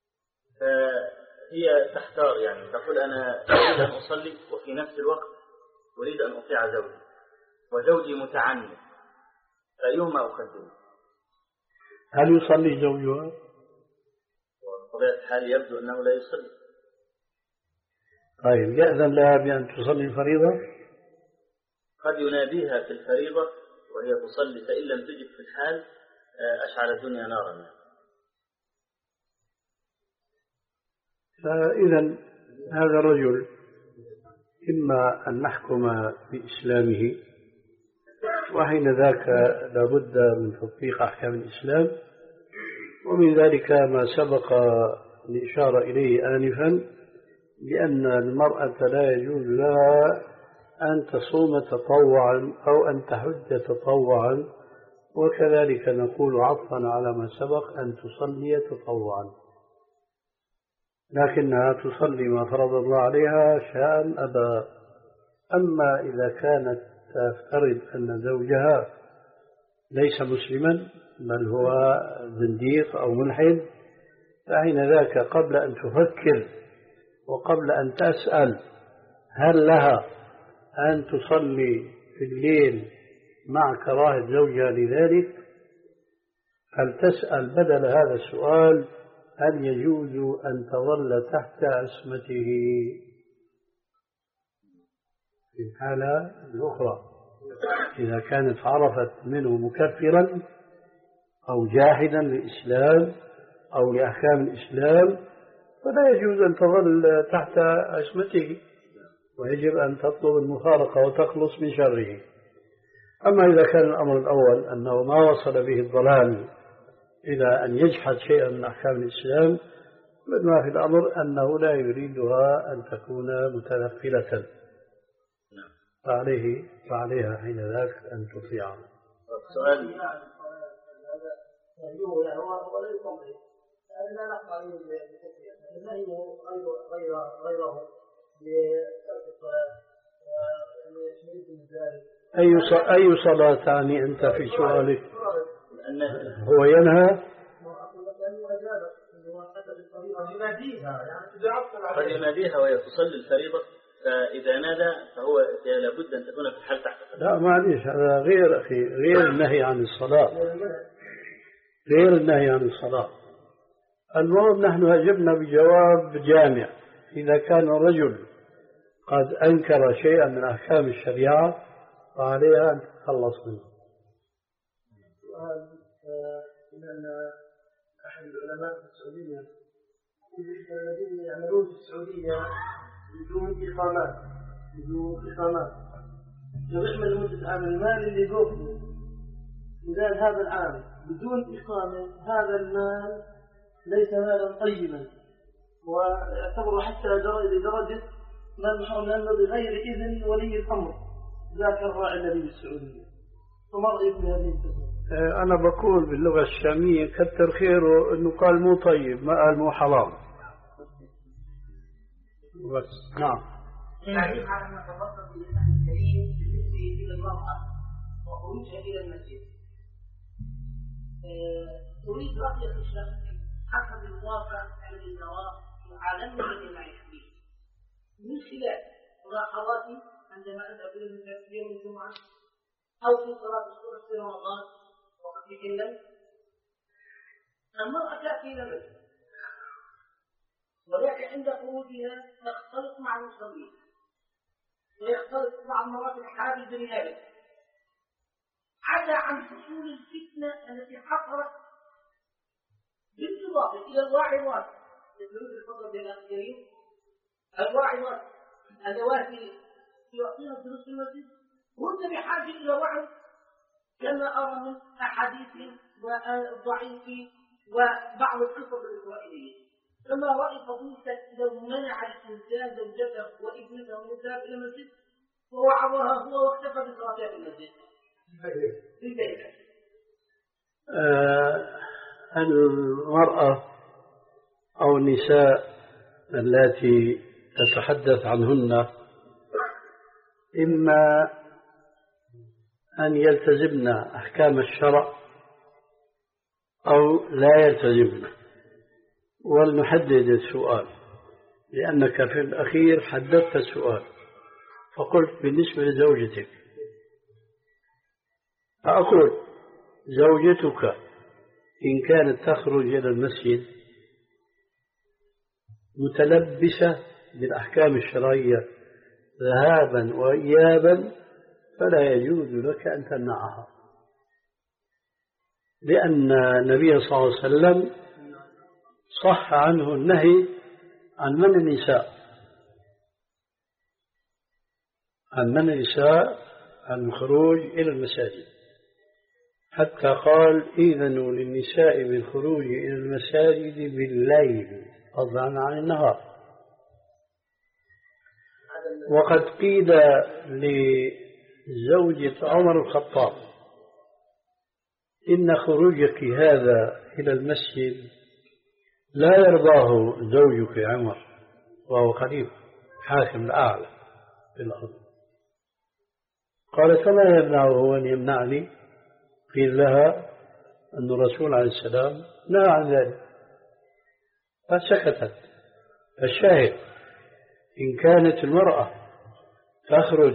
Speaker 2: فهي تحتار يعني تقول أنا أريد أن أصلي وفي نفس الوقت أريد أن أطيع زوجي وزوجي متعنت، فأيهما أقدم؟
Speaker 1: هل يصلي زوجها؟
Speaker 2: وبطبيعة الحال يبدو أنه لا يصلي.
Speaker 1: طيب يأذن لها بأن تصلي الفريضة؟
Speaker 2: قد يناديها في الفريضة وهي تصلي، فإن لم تجد في الحال أشعل الدنيا نارا.
Speaker 1: فإذا هذا الرجل إما أن نحكم بإسلامه، وحين ذاك لابد من تطبيق أحكام الإسلام، ومن ذلك ما سبق الإشارة إليه آنفا بأن المرأة لا يجوز لها أن تصوم تطوعا أو أن تحج تطوعا، وكذلك نقول عطفا على ما سبق أن تصلي تطوعا، لكنها تصلي ما فرض الله عليها شاء أبى. أما إذا كانت تفترض أن زوجها ليس مسلما بل هو زنديق أو ملحد، فحين ذاك قبل أن تفكر وقبل أن تسأل هل لها أن تصلي في الليل مع كراهة زوجها لذلك، فلتسأل بدل هذا السؤال هل يجوز أن تظل تحت عصمته في الحالة الأخرى. إذا كانت عرفت منه مكفرا أو جاحدا للإسلام أو لأحكام الإسلام فلا يجوز أن تظل تحت عصمته، ويجب أن تطلب المفارقة وتخلص من شره. أما إذا كان الأمر الأول أنه ما وصل به الضلال إلى أن يجحد شيئا من أحكام الإسلام، ما في الأمر أنه لا يريدها أن تكون متنفلة، فعليه فعليها حين ذاك أن تطيعه.
Speaker 2: سؤال
Speaker 4: لا نقبل النهي غير غيره لترك الصلاة ويشمل من ذلك.
Speaker 1: أي أي صلاة تعني أنت في سؤالك؟ هو ينهى
Speaker 2: قد يناديها وهي تصلي الفريضة، فإذا نادى فهو لابد أن تكون في الحال تحت.
Speaker 1: لا معليش، هذا غير أخي، غير النهي عن الصلاة، غير النهي عن الصلاة. المهم نحن أجبنا بجواب جامع. إذا كان الرجل قد أنكر شيئا من أحكام الشريعة فعليها أن تتخلص منه.
Speaker 3: سؤال أن أحد العلماء في السعودية الذين يعملون في السعودية بدون إقامات بدون إقامات يعمل لمدة عام، المال اللي يقوم إذا هذا العام بدون إقامة هذا المال ليس مالا طيبا، ويعتبر حتى لدرجة منحه لأنه بغير إذن ولي الأمر ذاك الراعي الذي بالسعودية. فما رأيك بهذه التسمية؟
Speaker 1: أنا بقول باللغة الشامية كتر خيره إنه قال مو طيب، ما قال مو حرام بس. نعم.
Speaker 4: تعليق على ما تفضل به الأخ الكريم بالنسبة إلى المرأة وخروجها إلى المسجد. أريد رأيك الشخصي حسب الواقع الذي نراه في عالمنا الذي نعيش فيه من خلال ملاحظاتي عندما أذهب إلى المسجد يوم الجمعة أو في صلاة الصبح في رمضان وقت الليل. المرأة تأتي إلى المسجد ولكن عند خروجها تختلط مع المصلين ويختلط مع المرات الحرام الجنيهات، عدا عن حصول الفتنة التي حصلت بالإضافة إلى الواعظات يدلون الفضل بين الآخرين، الواعظات اللواتي يعطينا الدروس في المسجد هن بحاجة إلى وعظ كما أرى من أحاديث وضعيف وبعض القصص الإسرائيلية. فما رأي فضيلتك لو منع الإنسان زوجته وابنته من الذهاب إلى المسجد وهو عبرها هو واكتفى بصلاتين المسجد في بيته.
Speaker 1: آه المرأة أو النساء التي تتحدث عنهن إما أن يلتزمن أحكام الشرع أو لا يلتزمن. ولنحدد السؤال، لأنك في الأخير حددت السؤال فقلت بالنسبة لزوجتك، فأقول زوجتك إن كانت تخرج إلى المسجد متلبسة بالأحكام الشرعية ذهابا وإيابا فلا يجوز لك أن تمنعها، لأن النبي صلى الله عليه وسلم صح عنه النهي عن منع النساء عن منع النساء عن الخروج إلى المساجد، حتى قال إذنوا للنساء بالخروج إلى المساجد بالليل فضلا عن النهار. وقد قيل لزوجة عمر الخطاب إن خروجك هذا إلى المسجد لا يرضاه زوجك عمر وهو خليفة حاكم الأعلى في الأرض. قالت فما يمنعه أن يمنعني؟ قيل لها أن الرسول عليه السلام نهى عن ذلك فسكتت. الشاهد إن كانت المرأة تخرج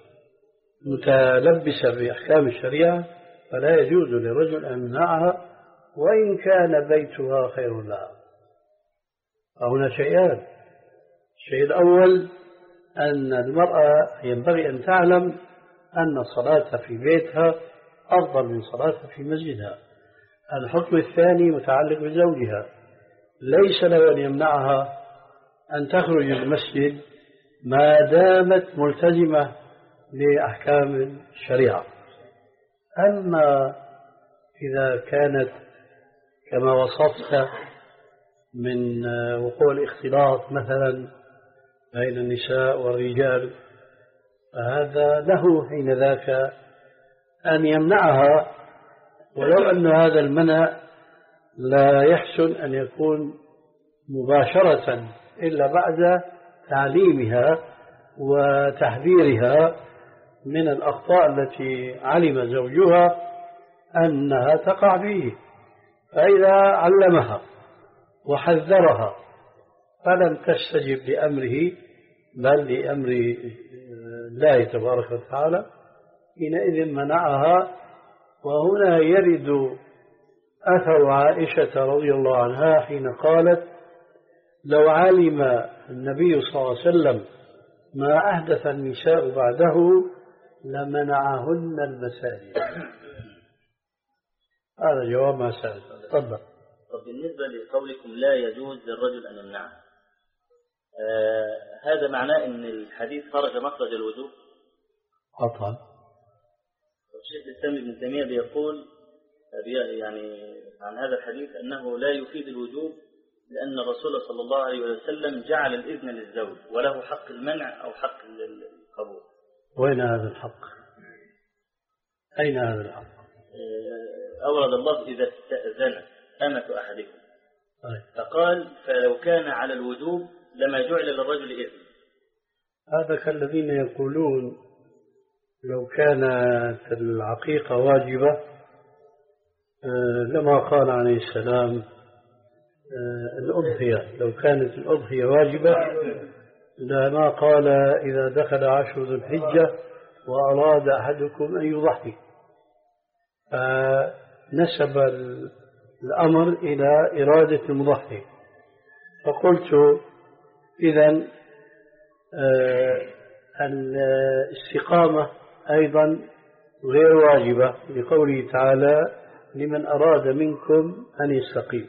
Speaker 1: متلبسة بأحكام الشريعة فلا يجوز لرجل أن يمنعها وإن كان بيتها خير لها. فهنا شيئان: الشيء الأول أن المرأة ينبغي أن تعلم أن الصلاة في بيتها أفضل من صلاة في مسجدها. الحكم الثاني متعلق بزوجها، ليس له أن يمنعها أن تخرج المسجد ما دامت ملتزمة لأحكام الشريعة. أما إذا كانت كما وصفت من وقوع الاختلاط مثلا بين النساء والرجال فهذا له حين ذاك أن يمنعها، ولو أن هذا المنع لا يحسن أن يكون مباشرة إلا بعد تعليمها وتحذيرها من الأخطاء التي علم زوجها أنها تقع فيه. فإذا علمها وحذرها فلم تستجب لأمره بل لأمر الله تبارك وتعالى حينئذ منعها. وهنا يرد أثر عائشة رضي الله عنها حين قالت لو علم النبي صلى الله عليه وسلم ما أحدث النساء بعده لمنعهن المساجد. هذا جواب ما سأل. تفضل.
Speaker 2: طب بالنسبة لقولكم لا يجوز للرجل أن يمنعه، آه هذا معناه أن الحديث خرج مخرج الوجوب؟
Speaker 1: قطعا.
Speaker 2: الشيخ الإسلام ابن تيمية بيقول يعني عن هذا الحديث أنه لا يفيد الوجوب لأن الرسول صلى الله عليه وسلم جعل الإذن للزوج وله حق المنع أو حق القبول.
Speaker 1: وين هذا الحق؟ أين هذا الحق؟
Speaker 2: أورد الله إذا استأذن أمة أحدكم، فقال فلو كان على الوجوب لما جعل للرجل إذن.
Speaker 1: هذا كالذين يقولون لو كانت العقيقة واجبة لما قال عليه السلام الأضحية، لو كانت الأضحية واجبة لما قال إذا دخل عشر ذو الحجة وأراد أحدكم أن يضحي، فنسب الأمر إلى إرادة المضحي. فقلت إذن الاستقامة أيضا غير واجبة لقوله تعالى لمن أراد منكم أن يستقيم.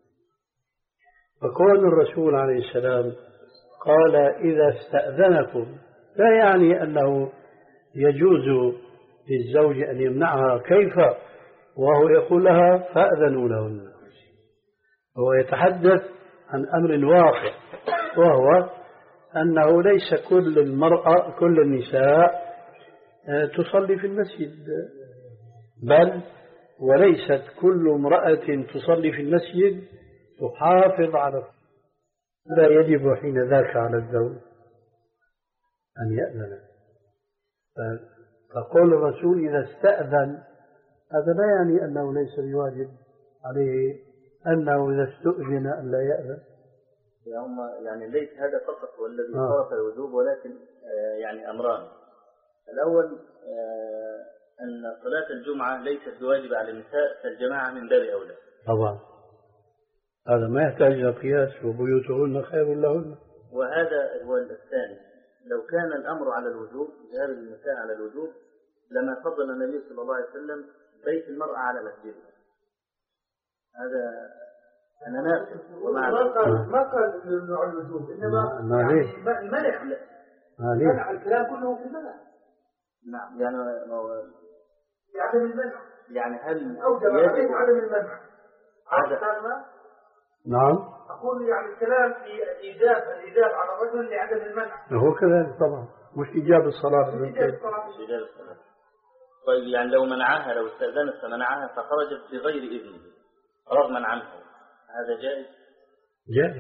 Speaker 1: فكون الرسول عليه السلام قال إذا استأذنكم لا يعني أنه يجوز للزوج أن يمنعها، كيف وهو يقول لها فأذنوا لهن. هو يتحدث عن أمر واقع وهو أنه ليس كل المرأة كل النساء تصلي في المسجد، بل وليست كل امرأة تصلي في المسجد تحافظ على الصلاة. لا يجب حين ذاك على الزوج أن يأذن. فقول الرسول إذا استأذن هذا لا يعني أنه ليس بواجب عليه أنه إذا استؤذن أن لا يأذن.
Speaker 2: يعني ليس هذا فقط هو الذي صرف الوجوب، ولكن يعني أمران. الأول أن صلاة الجمعة ليست بواجبة على النساء، فالجماعة من باب أولى.
Speaker 1: طبعا هذا ما يحتاج إلى قياس، وبيوتهن خير لهن.
Speaker 2: وهذا هو الثاني، لو كان الأمر على الوجوب، ذهاب النساء على الوجوب، لما فضل النبي صلى الله عليه وسلم بيت المرأة على مسجدها. هذا أنا نافع ومع
Speaker 3: ما قال ما قال إنه على الوجوب، إنما
Speaker 1: ما
Speaker 3: يعني
Speaker 1: ليه؟
Speaker 3: منع منع الكلام كله في المنع.
Speaker 2: نعم يعني
Speaker 3: عدم المنع.
Speaker 2: يعني هل
Speaker 3: أوجب عليه عدم المنع؟ هذا
Speaker 1: نعم.
Speaker 3: أقول يعني الكلام في الإيجاب الإيجاب على الرجل لعدم المنع.
Speaker 1: هو كذلك طبعا، مش إيجاب الصلاة.
Speaker 3: مش إيجاب الصلاة.
Speaker 2: مش إيجاب الصلاة. طيب يعني لو منعها، لو استأذنت فمنعها فخرجت بغير إذنه رغما عنه، هذا جائز؟
Speaker 1: جائز.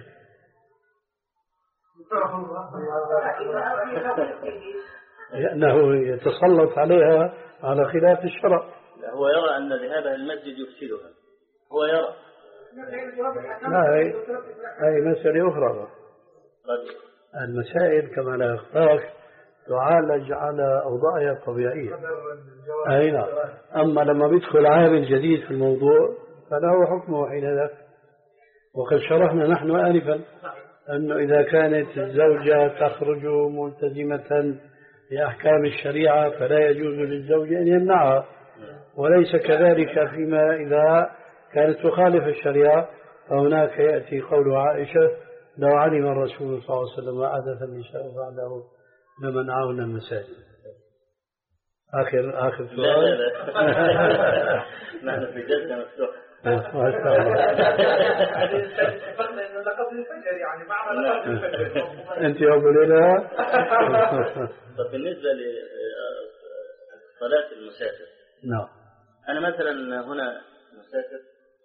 Speaker 1: لأنه يتسلط عليها على خلاف الشرع.
Speaker 2: هو يرى أن ذهابها المسجد يفسدها، هو يرى.
Speaker 1: لا هي هي مسألة أخرى. المسائل كما لا يخفاك تعالج على أوضاعها الطبيعية. أي نعم. أما لما بيدخل عامل جديد في الموضوع فله حكمه حين ذاك. وقد شرحنا نحن آنفا أنه إذا كانت الزوجة تخرج ملتزمة بأحكام الشريعة فلا يجوز للزوج أن يمنعها، وليس كذلك فيما إذا كانت تخالف الشريعة، فهناك يأتي قول عائشة لو علم الرسول صلى الله عليه وسلم ما حدث النساء بعده لمنعهن المساجد. آخر آخر سؤال.
Speaker 2: لا لا لا نحن في جلسة مفتوحة.
Speaker 1: ما شاء الله. أنت يا أبو ليلى.
Speaker 2: طب بالنسبة لصلاة المسافر.
Speaker 1: نعم.
Speaker 2: أنا مثلا هنا مسافر،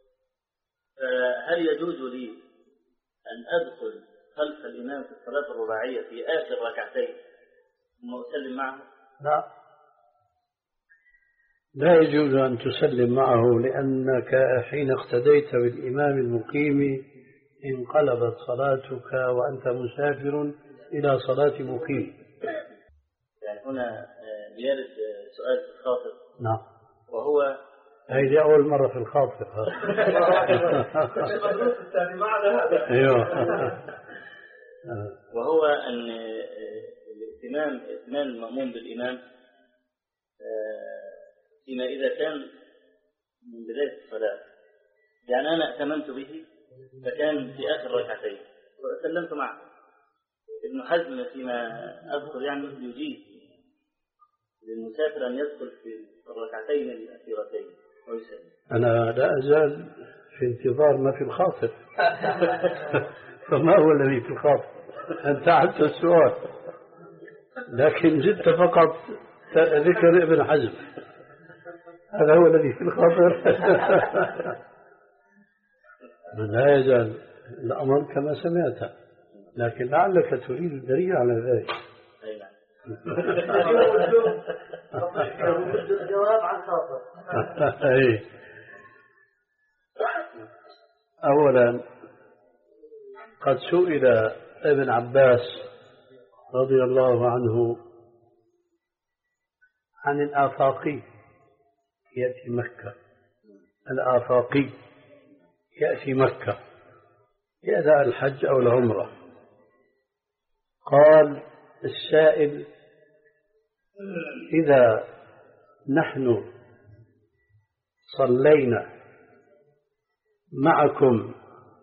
Speaker 2: هل يجوز لي أن أدخل خلف الإمام في الصلاة الرباعية في آخر ركعتين ثم أسلم معه؟
Speaker 1: لا، لا يجوز أن تسلم معه، لأنك حين اقتديت بالإمام المقيم انقلبت صلاتك وأنت مسافر إلى صلاة مقيم.
Speaker 2: يعني هنا بيرد سؤال في الخاطر.
Speaker 1: نعم.
Speaker 2: وهو
Speaker 1: هذه أول مرة في الخاطر. أيوه.
Speaker 2: وهو أن الائتمام ائتمان المأموم بالإمام فيما إذا كان من بداية الصلاة، يعني أنا ائتمنت به فكان في آخر ركعتين وسلمت معه. ابن حزم فيما أذكر يعني يجيز للمسافر أن يدخل في الركعتين الأخيرتين ويسلم.
Speaker 1: أنا لا أزال في انتظار ما في الخاطر. فما هو الذي في الخاطر؟ أنت عدت السؤال، لكن جدت فقط ذكر ابن حزم، هذا هو الذي في الخاطر. لا يزال الأمر كما سمعت، لكن لعلك تريد الدليل على ذلك.
Speaker 4: الجواب عن خاطر.
Speaker 1: أولا قد سئل ابن عباس رضي الله عنه عن الآفاقي يأتي مكة، الآفاقي يأتي مكة يأتي الحج أو العمرة. قال السائل إذا نحن صلينا معكم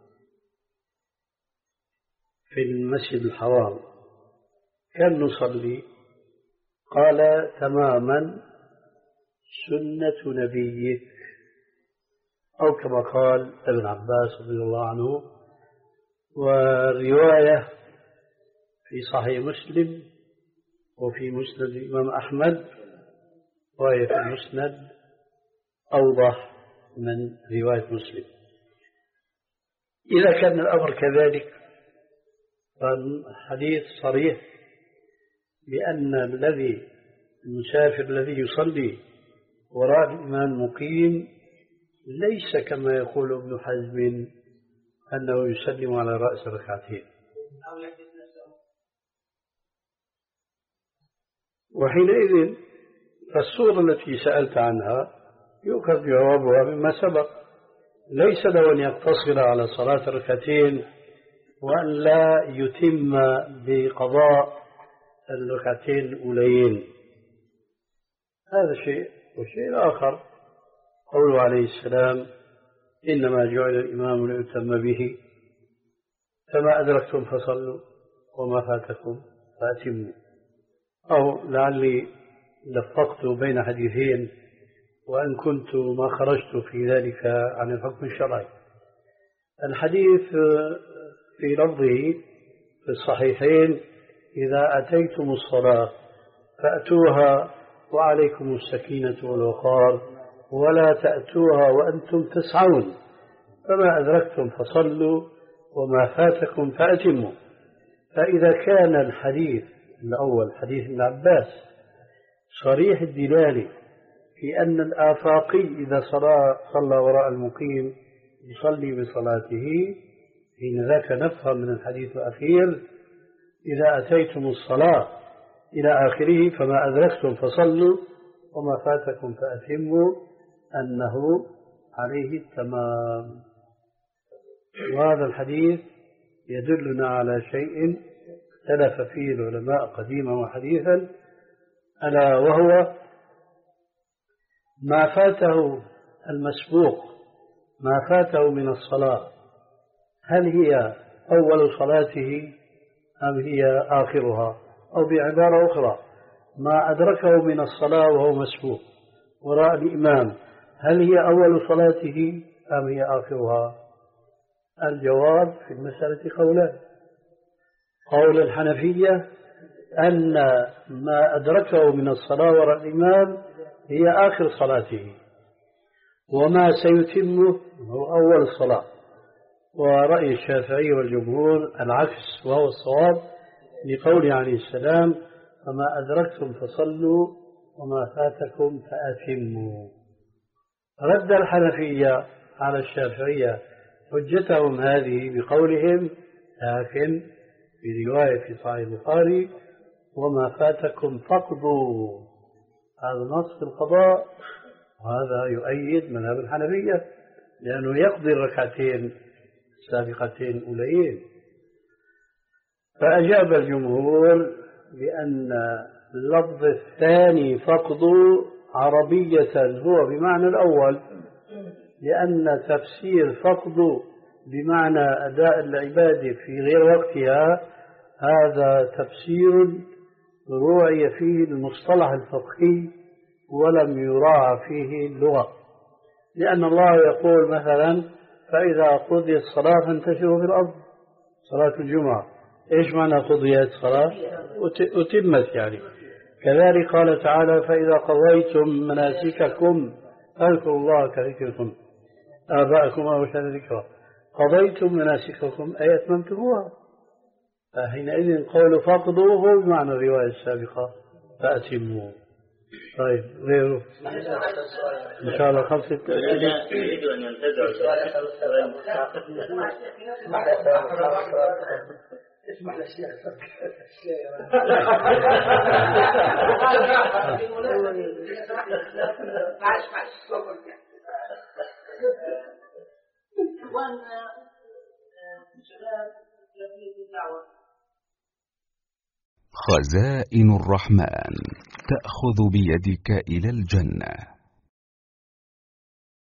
Speaker 1: في المسجد الحرام كم نصلي؟ قال تماما سنة نبيك، أو كما قال ابن عباس رضي الله عنه. والرواية في صحيح مسلم وفي مسند الإمام أحمد، وهي في المسند أوضح من رواية مسلم. إذا كان الأمر كذلك فالحديث صريح بأن الذي المسافر الذي يصلي وراء الإمام مقيم ليس كما يقول ابن حزم أنه يسلم على رأس ركعتين. وحينئذ فالصورة التي سألت عنها يؤخذ جوابها مما سبق، ليس له أن يقتصر على صلاة ركعتين وأن لا يتم بقضاء الركعتين الأولين، هذا شيء. والشيء آخر قوله عليه السلام إنما جعل الإمام ليتم به، فما أدركتم فصلوا وما فاتكم فأتموا. أو لعلي لفقت بين حديثين وأن كنت ما خرجت في ذلك عن الحكم الشرعي. الحديث في لفظه في الصحيحين إذا أتيتم الصلاة فأتوها وعليكم السكينة والوقار ولا تأتوها وأنتم تسعون، فما أدركتم فصلوا وما فاتكم فأتموا. فإذا كان الحديث الأول حديث ابن عباس صريح الدلالة في أن الآفاقي إذا صلى, صلى وراء المقيم يصلي بصلاته، حين ذاك نفهم من الحديث الأخير إذا أتيتم الصلاة إلى آخره فما أدركتم فصلوا وما فاتكم فأتموا، أنه عليه التمام. وهذا الحديث يدلنا على شيء اختلف فيه العلماء قديما وحديثا، ألا وهو ما فاته المسبوق، ما فاته من الصلاة، هل هي أول صلاته أم هي آخرها؟ أو بعبارة أخرى ما أدركه من الصلاة وهو مسبوق وراء الإمام، هل هي أول صلاته أم هي آخرها؟ الجواب في المسألة قولان. قول الحنفية أن ما أدركه من الصلاة وراء الإمام هي آخر صلاته، وما سيتمه هو أول الصلاة. ورأي الشافعي والجمهور العكس، وهو الصواب لقوله عليه السلام فما أدركتم فصلوا وما فاتكم فأتموا. رد الحنفية على الشافعية حجتهم هذه بقولهم لكن في رواية في صحيح البخاري وما فاتكم فقضوا، هذا نص في القضاء، وهذا يؤيد مذهب الحنفية لأنه يقضي الركعتين السابقتين الأولين. فأجاب الجمهور بأن اللفظ الثاني فقضوا عربية هو بمعنى الأول، لأن تفسير فقضوا بمعنى أداء العبادة في غير وقتها هذا تفسير روعي فيه المصطلح الفقهي ولم يراعى فيه اللغة، لأن الله يقول مثلا فإذا قضيت الصلاة فانتشروا في الأرض، صلاة الجمعة، إيش معنى قضيت الصلاة؟ أتمت يعني. كذلك قال تعالى فإذا قضيتم مناسككم فاذكروا الله كذكركم آباءكم أو أشد ذكرا، قضيتم مناسككم أي أتممتموها، فحينئذ قول فقضوه بمعنى الرواية السابقة فأتموا. طيب غيره إن شاء الله خمسة
Speaker 2: أسئلة يريد أن ينتزع
Speaker 4: اسمح للشيخ
Speaker 5: خزائن الرحمن تأخذ بيدك إلى الجنة.